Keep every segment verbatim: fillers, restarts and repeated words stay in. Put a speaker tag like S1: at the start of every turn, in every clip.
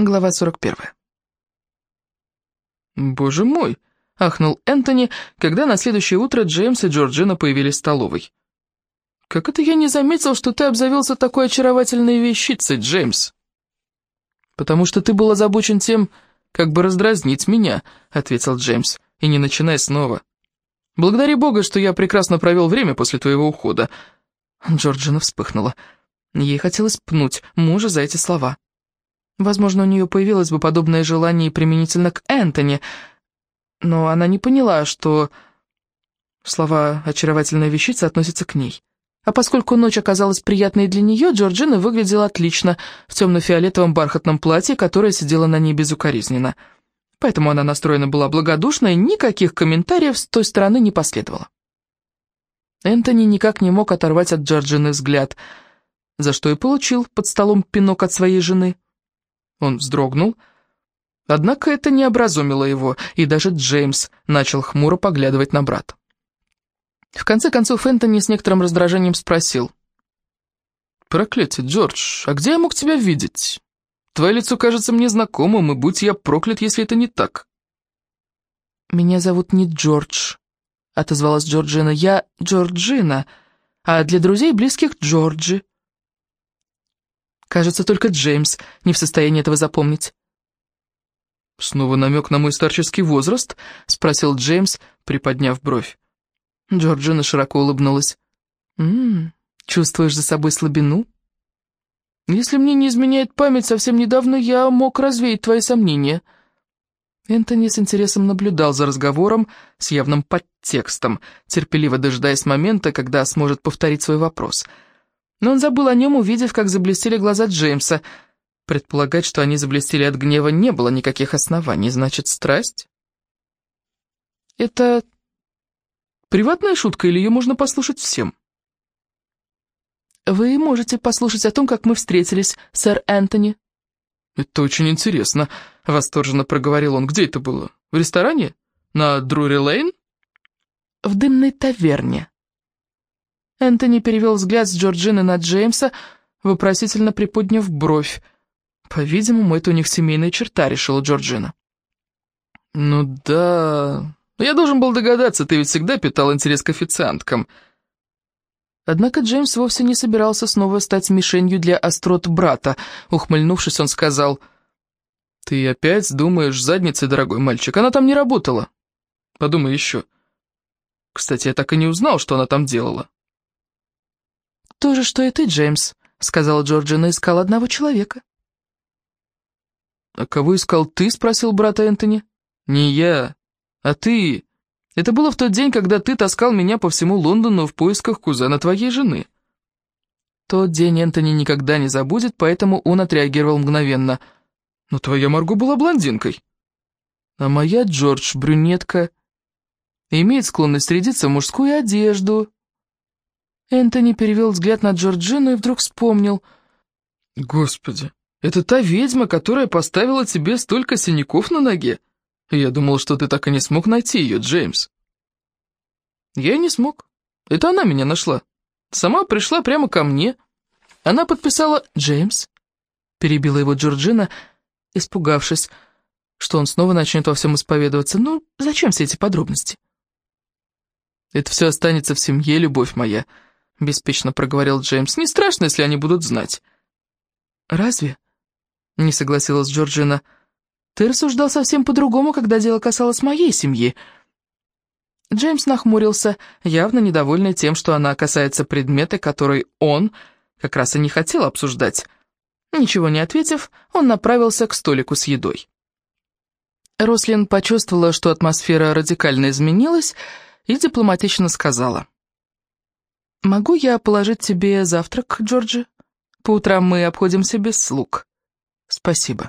S1: Глава сорок первая. «Боже мой!» — ахнул Энтони, когда на следующее утро Джеймс и Джорджина появились в столовой. «Как это я не заметил, что ты обзавелся такой очаровательной вещицей, Джеймс?» «Потому что ты был озабочен тем, как бы раздразнить меня», — ответил Джеймс, — «и не начинай снова. Благодари Бога, что я прекрасно провел время после твоего ухода». Джорджина вспыхнула. Ей хотелось пнуть мужа за эти слова. Возможно, у нее появилось бы подобное желание и применительно к Энтони, но она не поняла, что слова «очаровательная вещица» относятся к ней. А поскольку ночь оказалась приятной для нее, Джорджина выглядела отлично в темно-фиолетовом бархатном платье, которое сидело на ней безукоризненно. Поэтому она настроена была благодушно, и никаких комментариев с той стороны не последовало. Энтони никак не мог оторвать от Джорджины взгляд, за что и получил под столом пинок от своей жены. Он вздрогнул, однако это не образумило его, и даже Джеймс начал хмуро поглядывать на брата. В конце концов Энтони с некоторым раздражением спросил: «Проклятие, Джордж, а где я мог тебя видеть? Твое лицо кажется мне знакомым, и будь я проклят, если это не так». «Меня зовут не Джордж», — отозвалась Джорджина, — «я Джорджина, а для друзей близких Джорджи». Кажется, только Джеймс не в состоянии этого запомнить. «Снова намек на мой старческий возраст?» — спросил Джеймс, приподняв бровь. Джорджина широко улыбнулась. «М-м, чувствуешь за собой слабину? Если мне не изменяет память, совсем недавно я мог развеять твои сомнения». Энтони с интересом наблюдал за разговором с явным подтекстом, терпеливо дожидаясь момента, когда сможет повторить свой вопрос. Но он забыл о нем, увидев, как заблестели глаза Джеймса. Предполагать, что они заблестели от гнева, не было никаких оснований. Значит, страсть? Это приватная шутка, или ее можно послушать всем? Вы можете послушать о том, как мы встретились, сэр Энтони. Это очень интересно, восторженно проговорил он. Где это было? В ресторане? На Друри-Лейн? В дымной таверне. Энтони перевел взгляд с Джорджины на Джеймса, вопросительно приподняв бровь. По-видимому, это у них семейная черта, решила Джорджина. «Ну да... Я должен был догадаться, ты ведь всегда питал интерес к официанткам». Однако Джеймс вовсе не собирался снова стать мишенью для острот брата. Ухмыльнувшись, он сказал: «Ты опять думаешь задницей, дорогой мальчик? Она там не работала. Подумай еще. Кстати, я так и не узнал, что она там делала». «То же, что и ты, Джеймс», — сказала Джорджина, — «искал одного человека». «А кого искал ты?» — спросил брат Энтони. «Не я, а ты. Это было в тот день, когда ты таскал меня по всему Лондону в поисках кузена твоей жены». Тот день Энтони никогда не забудет, поэтому он отреагировал мгновенно. «Но твоя Марго была блондинкой». «А моя Джордж брюнетка. Имеет склонность рядиться в мужскую одежду». Энтони перевел взгляд на Джорджину и вдруг вспомнил. «Господи, это та ведьма, которая поставила тебе столько синяков на ноге? Я думал, что ты так и не смог найти ее, Джеймс». «Я не смог. Это она меня нашла. Сама пришла прямо ко мне. Она подписала...» «Джеймс?» — перебила его Джорджина, испугавшись, что он снова начнет во всем исповедоваться. «Ну, зачем все эти подробности?» «Это все останется в семье, любовь моя», — беспечно проговорил Джеймс. «Не страшно, если они будут знать». «Разве?» — не согласилась Джорджина. «Ты рассуждал совсем по-другому, когда дело касалось моей семьи». Джеймс нахмурился, явно недовольный тем, что она касается предмета, который он как раз и не хотел обсуждать. Ничего не ответив, он направился к столику с едой. Рослин почувствовала, что атмосфера радикально изменилась, и дипломатично сказала: «Могу я положить тебе завтрак, Джорджи? По утрам мы обходимся без слуг». «Спасибо».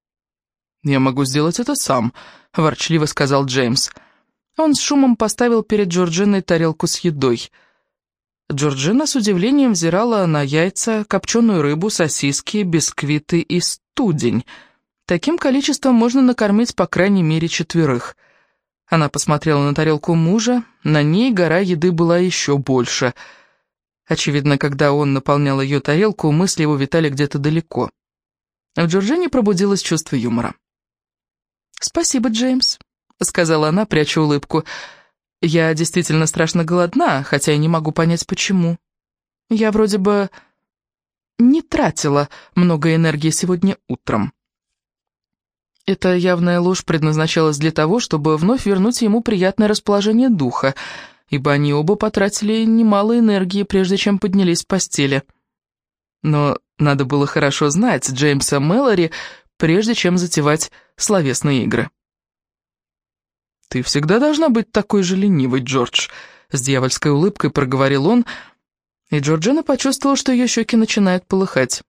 S1: «Я могу сделать это сам», — ворчливо сказал Джеймс. Он с шумом поставил перед Джорджиной тарелку с едой. Джорджина с удивлением взирала на яйца, копченую рыбу, сосиски, бисквиты и студень. Таким количеством можно накормить по крайней мере четверых. Она посмотрела на тарелку мужа, на ней гора еды была еще больше. Очевидно, когда он наполнял ее тарелку, мысли его витали где-то далеко. В Джорджине пробудилось чувство юмора. «Спасибо, Джеймс», — сказала она, пряча улыбку. «Я действительно страшно голодна, хотя и не могу понять, почему. Я вроде бы не тратила много энергии сегодня утром». Эта явная ложь предназначалась для того, чтобы вновь вернуть ему приятное расположение духа, ибо они оба потратили немало энергии, прежде чем поднялись в постели. Но надо было хорошо знать Джеймса Мэлори, прежде чем затевать словесные игры. «Ты всегда должна быть такой же ленивой, Джордж», — с дьявольской улыбкой проговорил он, и Джорджина почувствовала, что ее щеки начинают полыхать.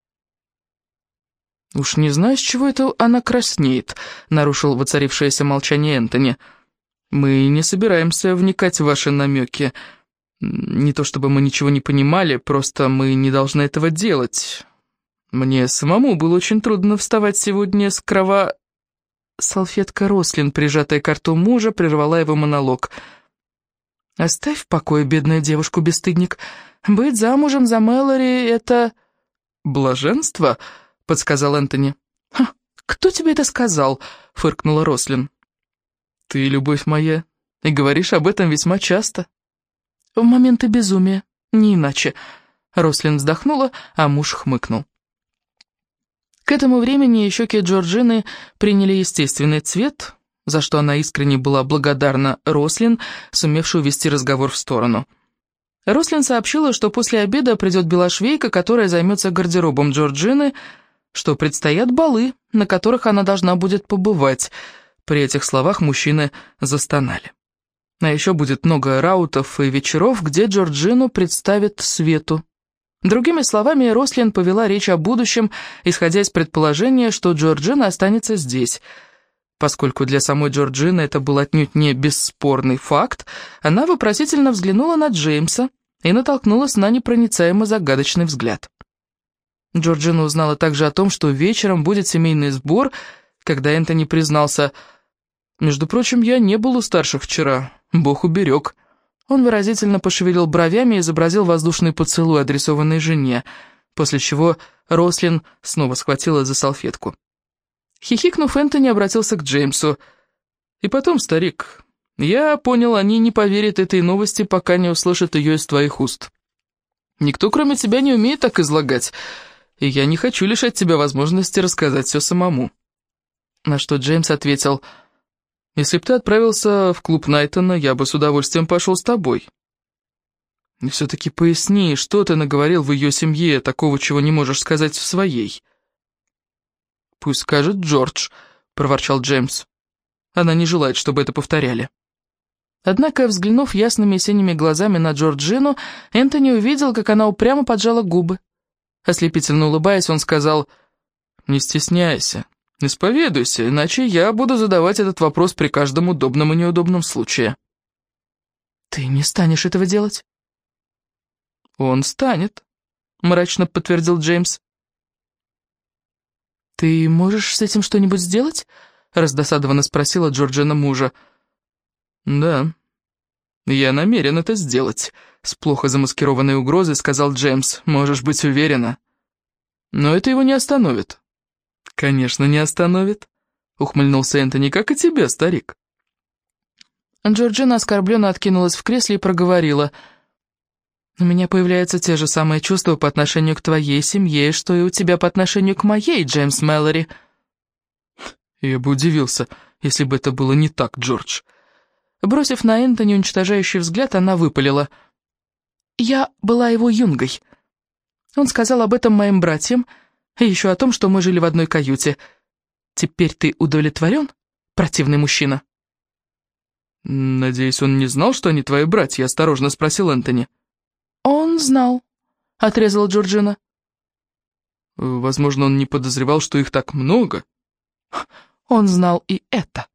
S1: «Уж не знаю, с чего это она краснеет», — нарушил воцарившееся молчание Энтони. «Мы не собираемся вникать в ваши намеки. Не то чтобы мы ничего не понимали, просто мы не должны этого делать. Мне самому было очень трудно вставать сегодня с крова...» Салфетка Рослин, прижатая к рту мужа, прервала его монолог. «Оставь в покое бедную девушку, бесстыдник. Быть замужем за Мэлори — это...» «Блаженство?» — подсказал Энтони. «Ха, кто тебе это сказал?» — фыркнула Рослин. «Ты, любовь моя, и говоришь об этом весьма часто». «В моменты безумия, не иначе». Рослин вздохнула, а муж хмыкнул. К этому времени щеки Джорджины приняли естественный цвет, за что она искренне была благодарна Рослин, сумевшей увести разговор в сторону. Рослин сообщила, что после обеда придет белошвейка, которая займется гардеробом Джорджины, что предстоят балы, на которых она должна будет побывать. При этих словах мужчины застонали. А еще будет много раутов и вечеров, где Джорджину представят свету. Другими словами, Рослин повела речь о будущем, исходя из предположения, что Джорджина останется здесь. Поскольку для самой Джорджины это был отнюдь не бесспорный факт, она вопросительно взглянула на Джеймса и натолкнулась на непроницаемо загадочный взгляд. Джорджина узнала также о том, что вечером будет семейный сбор, когда Энтони признался: «Между прочим, я не был у старших вчера, Бог уберег». Он выразительно пошевелил бровями и изобразил воздушный поцелуй, адресованный жене, после чего Рослин снова схватила за салфетку. Хихикнув, Энтони обратился к Джеймсу. «И потом, старик, я понял, они не поверят этой новости, пока не услышат ее из твоих уст. Никто, кроме тебя, не умеет так излагать, и я не хочу лишать тебя возможности рассказать все самому». На что Джеймс ответил: «Если бы ты отправился в клуб Найтона, я бы с удовольствием пошел с тобой». И все-таки поясни, что ты наговорил в ее семье, такого, чего не можешь сказать в своей. «Пусть скажет Джордж», — проворчал Джеймс. «Она не желает, чтобы это повторяли». Однако, взглянув ясными синими глазами на Джорджину, Энтони увидел, как она упрямо поджала губы. Ослепительно улыбаясь, он сказал: «Не стесняйся. Исповедуйся, иначе я буду задавать этот вопрос при каждом удобном и неудобном случае». «Ты не станешь этого делать?» «Он станет», — мрачно подтвердил Джеймс. «Ты можешь с этим что-нибудь сделать?» — раздосадованно спросила Джорджина мужа. «Да, я намерен это сделать», — с плохо замаскированной угрозой сказал Джеймс. «Можешь быть уверена. Но это его не остановит». «Конечно, не остановит», — ухмыльнулся Энтони, — «как и тебя, старик». Джорджина оскорбленно откинулась в кресле и проговорила: «У меня появляются те же самые чувства по отношению к твоей семье, что и у тебя по отношению к моей, Джеймс Мэлори». «Я бы удивился, если бы это было не так, Джордж». Бросив на Энтони уничтожающий взгляд, она выпалила: «Я была его юнгой. Он сказал об этом моим братьям, и еще о том, что мы жили в одной каюте. Теперь ты удовлетворен, противный мужчина?» «Надеюсь, он не знал, что они твои братья?» — осторожно спросил Энтони. «Он знал», — отрезала Джорджина. «Возможно, он не подозревал, что их так много». «Он знал и это».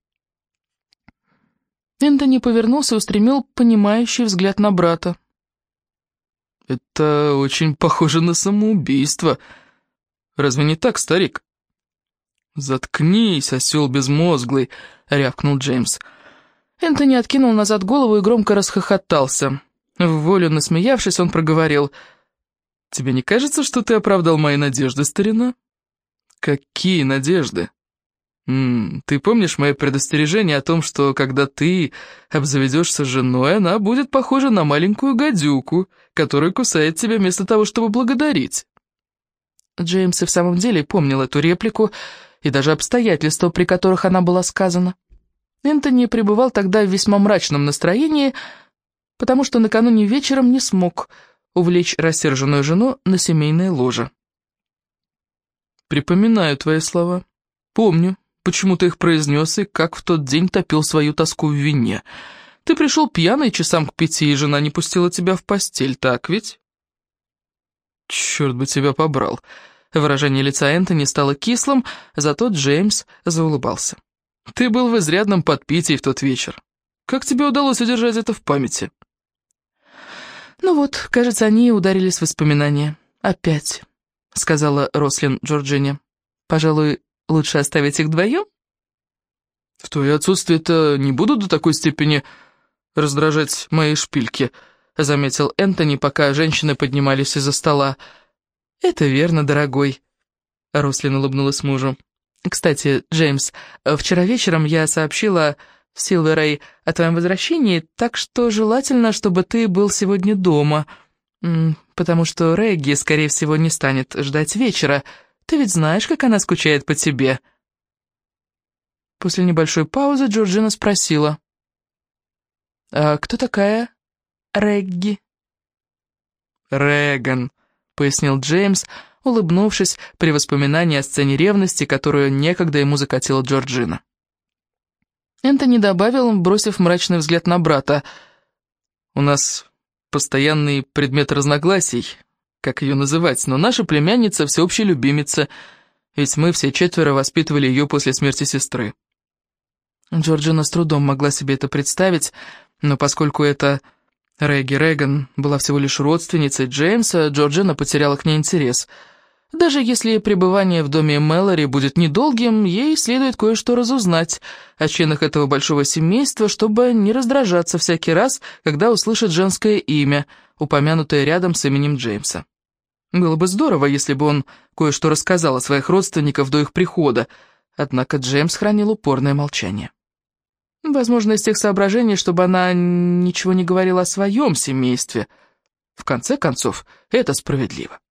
S1: Энтони повернулся и устремил понимающий взгляд на брата. «Это очень похоже на самоубийство. Разве не так, старик?» «Заткнись, осел безмозглый», — рявкнул Джеймс. Энтони откинул назад голову и громко расхохотался. В волю насмеявшись, он проговорил: «Тебе не кажется, что ты оправдал мои надежды, старина? Какие надежды? М, ты помнишь мое предостережение о том, что когда ты обзаведешься женой, она будет похожа на маленькую гадюку, которая кусает тебя вместо того, чтобы благодарить? Джеймс и в самом деле помнил эту реплику и даже обстоятельства, при которых она была сказана. Энтони пребывал тогда в весьма мрачном настроении, потому что накануне вечером не смог увлечь рассерженную жену на семейное ложе. «Припоминаю твои слова. Помню, почему ты их произнес и как в тот день топил свою тоску в вине. Ты пришел пьяный часам к пяти, и жена не пустила тебя в постель, так ведь?» «Черт бы тебя побрал!» Выражение лица Энтони стало кислым, зато Джеймс заулыбался. «Ты был в изрядном подпитии в тот вечер. Как тебе удалось удержать это в памяти?» «Ну вот, кажется, они ударились в воспоминания. Опять», — сказала Рослин Джорджине. «Пожалуй, лучше оставить их вдвоем?» «В твое отсутствие-то не буду до такой степени раздражать мои шпильки», — заметил Энтони, пока женщины поднимались из-за стола. «Это верно, дорогой», — Рослин улыбнулась мужу. «Кстати, Джеймс, вчера вечером я сообщила в Силверей о твоем возвращении, так что желательно, чтобы ты был сегодня дома, потому что Регги, скорее всего, не станет ждать вечера. Ты ведь знаешь, как она скучает по тебе». После небольшой паузы Джорджина спросила: «А кто такая Регги?» «Реган», — пояснил Джеймс, улыбнувшись при воспоминании о сцене ревности, которую некогда ему закатила Джорджина. Энтони добавил, бросив мрачный взгляд на брата: «У нас постоянный предмет разногласий, как ее называть, но наша племянница всеобщая любимица, ведь мы все четверо воспитывали ее после смерти сестры». Джорджина с трудом могла себе это представить, но поскольку это Регги Реган была всего лишь родственницей Джеймса, Джорджина потеряла к ней интерес. Даже если пребывание в доме Мэлори будет недолгим, ей следует кое-что разузнать о членах этого большого семейства, чтобы не раздражаться всякий раз, когда услышит женское имя, упомянутое рядом с именем Джеймса. Было бы здорово, если бы он кое-что рассказал о своих родственниках до их прихода, однако Джеймс хранил упорное молчание. Возможно, из тех соображений, чтобы она ничего не говорила о своем семействе. В конце концов, это справедливо.